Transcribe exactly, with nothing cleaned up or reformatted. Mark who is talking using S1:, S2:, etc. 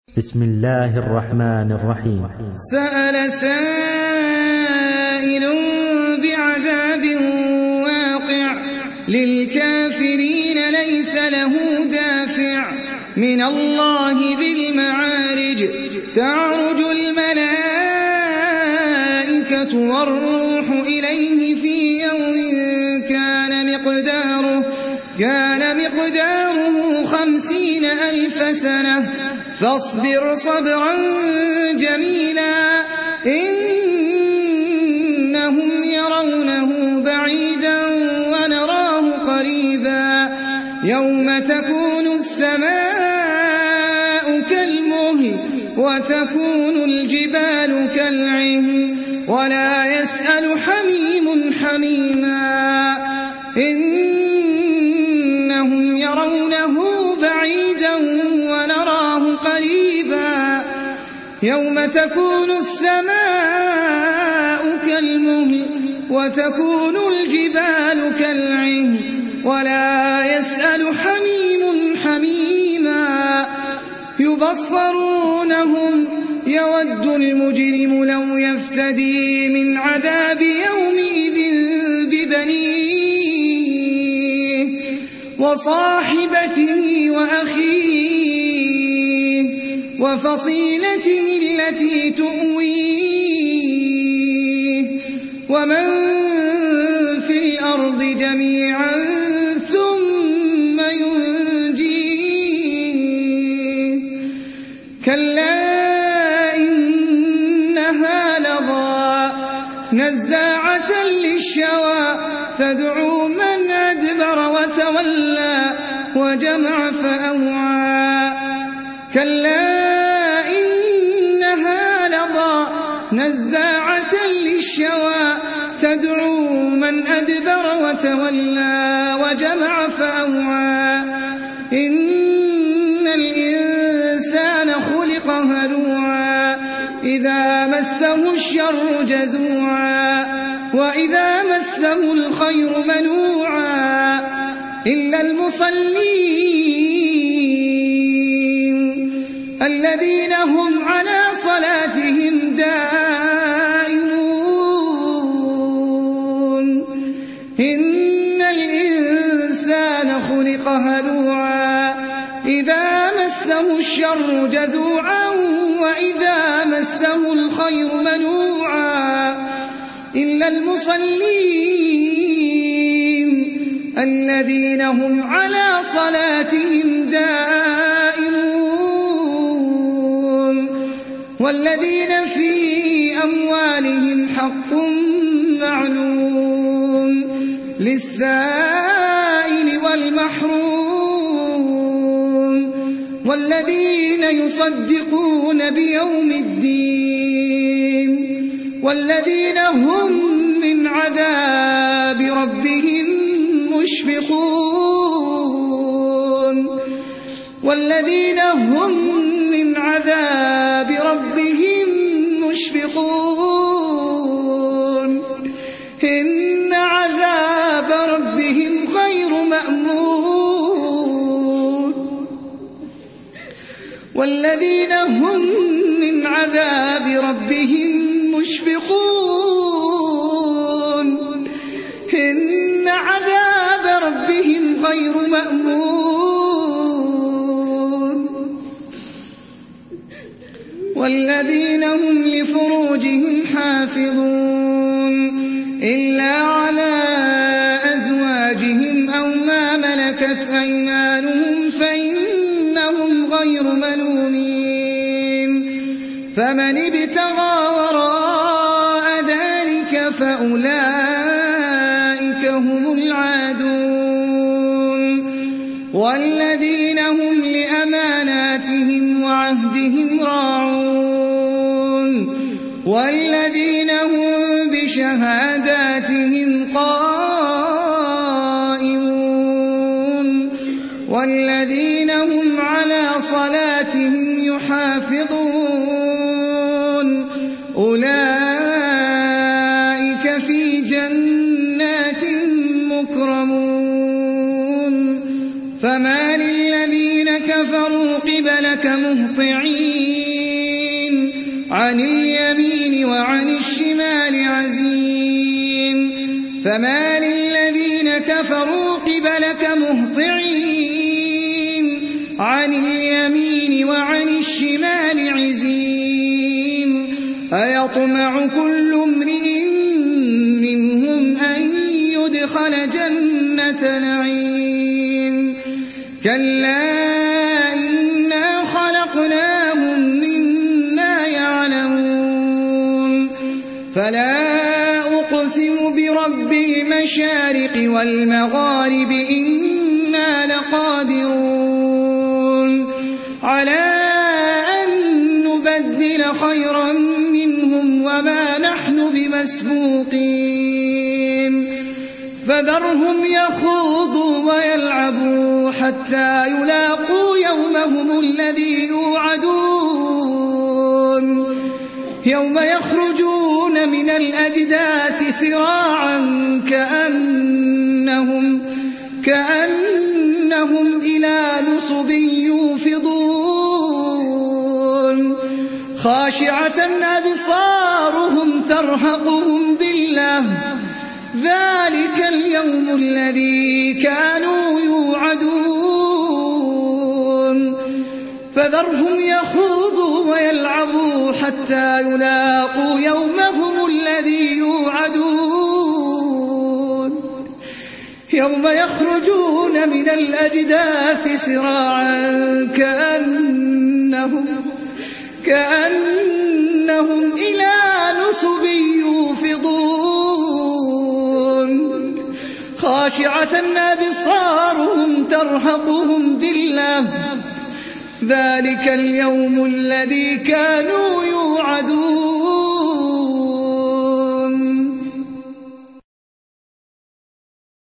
S1: بسم الله الرحمن الرحيم.
S2: سأل سائل بعذاب واقع للكافرين ليس له دافع من الله ذي المعارج تعرج الملائكة والروح إليه في يوم كان مقداره كان مقداره خمسين ألف سنة فاصبر صبرا جميلا إنهم يرونه بعيدا ونراه قريبا يوم تكون السماء كالمهل وتكون الجبال كالعهن ولا يسأل حميم حميما إنهم يرونه بعيدا ونراه قريبا يوم تكون السماء كالمهل وتكون الجبال كالعهن ولا يسأل حميم حميما يبصرونهم يود المجرم لو يفتدي من عذاب يومئذ ببنيه وصاحبته وأخيه وفصيلته التي تؤويه ومن في الأرض جميعا ثم ينجيه كلا إنها لظى نزاعة للشوى تدعو من أدبر وتولى وجمع فأوعى كلا إنها لظى نزاعة للشوى تدعو من أدبر وتولى وجمع فأوعى إن الإنسان خلق هلوعا إذا مسه الشر جزوعا وإذا مسه الخير منوعا إلا المصلين الذين هم على صلاتهم دائمون إن الإنسان خلق هلوعا إذا مسه الشر جزوعا وإذا مسه الخير منوعا إلا المصلين الذين هم على صلاتهم دائمون والذين في أموالهم حق معلوم للسائل والمحروم والذين يصدقون بيوم الدين والذين هم من عذاب ربهم مشفقون والذين هم من عذاب ربهم مشفقون إن عذاب ربهم غير مأمون والذين هم من عذاب ربهم مشفقون إن عذاب ربهم غير مأمون والذين هم لفروجهم حافظون إلا على أزواجهم أو ما ملكت أيمانهم فإنهم غير ملومين فمن ابتغى وراء ذلك فأولئك هم العادون والذين هم لأماناتهم وعهدهم راعون والذين هم بشهاداتهم قائمون والذين هم على صلاتهم يحافظون أولئك في جنات مكرمون فما للذين كفروا قبل قبلك مهطعين عن اليمين وعن الشمال عزين فما للذين كفروا قبلك مهطعين عن اليمين وعن الشمال عزين أيطمع كل امرئ منهم أن يدخل جنة نعيم كلا إنا خلقناهم مما يعلمون فلا أقسم برب المشارق والمغارب إنا لقادرون على أن نبدل خيرا منهم وما نحن بمسبوقين فذرهم يخوضوا ويلعبوا حتى يلاقوا يومهم الذي يوعدون يوم يخرجون من الأجداث سراعا كأنهم, كأنهم إلى نصب يوفضون خاشعة أبصارهم ترهقهم ذلة ذلك اليوم الذي كانوا يوعدون فذرهم يخوضوا ويلعبوا حتى يلاقوا يومهم الذي يوعدون يوم يخرجون من الأجداث سراعا كأنهم, كأنهم إلى نصب يوفضون خاشعة أبصارهم ترهقهم ذلة ذلك اليوم الذي كانوا يوعدون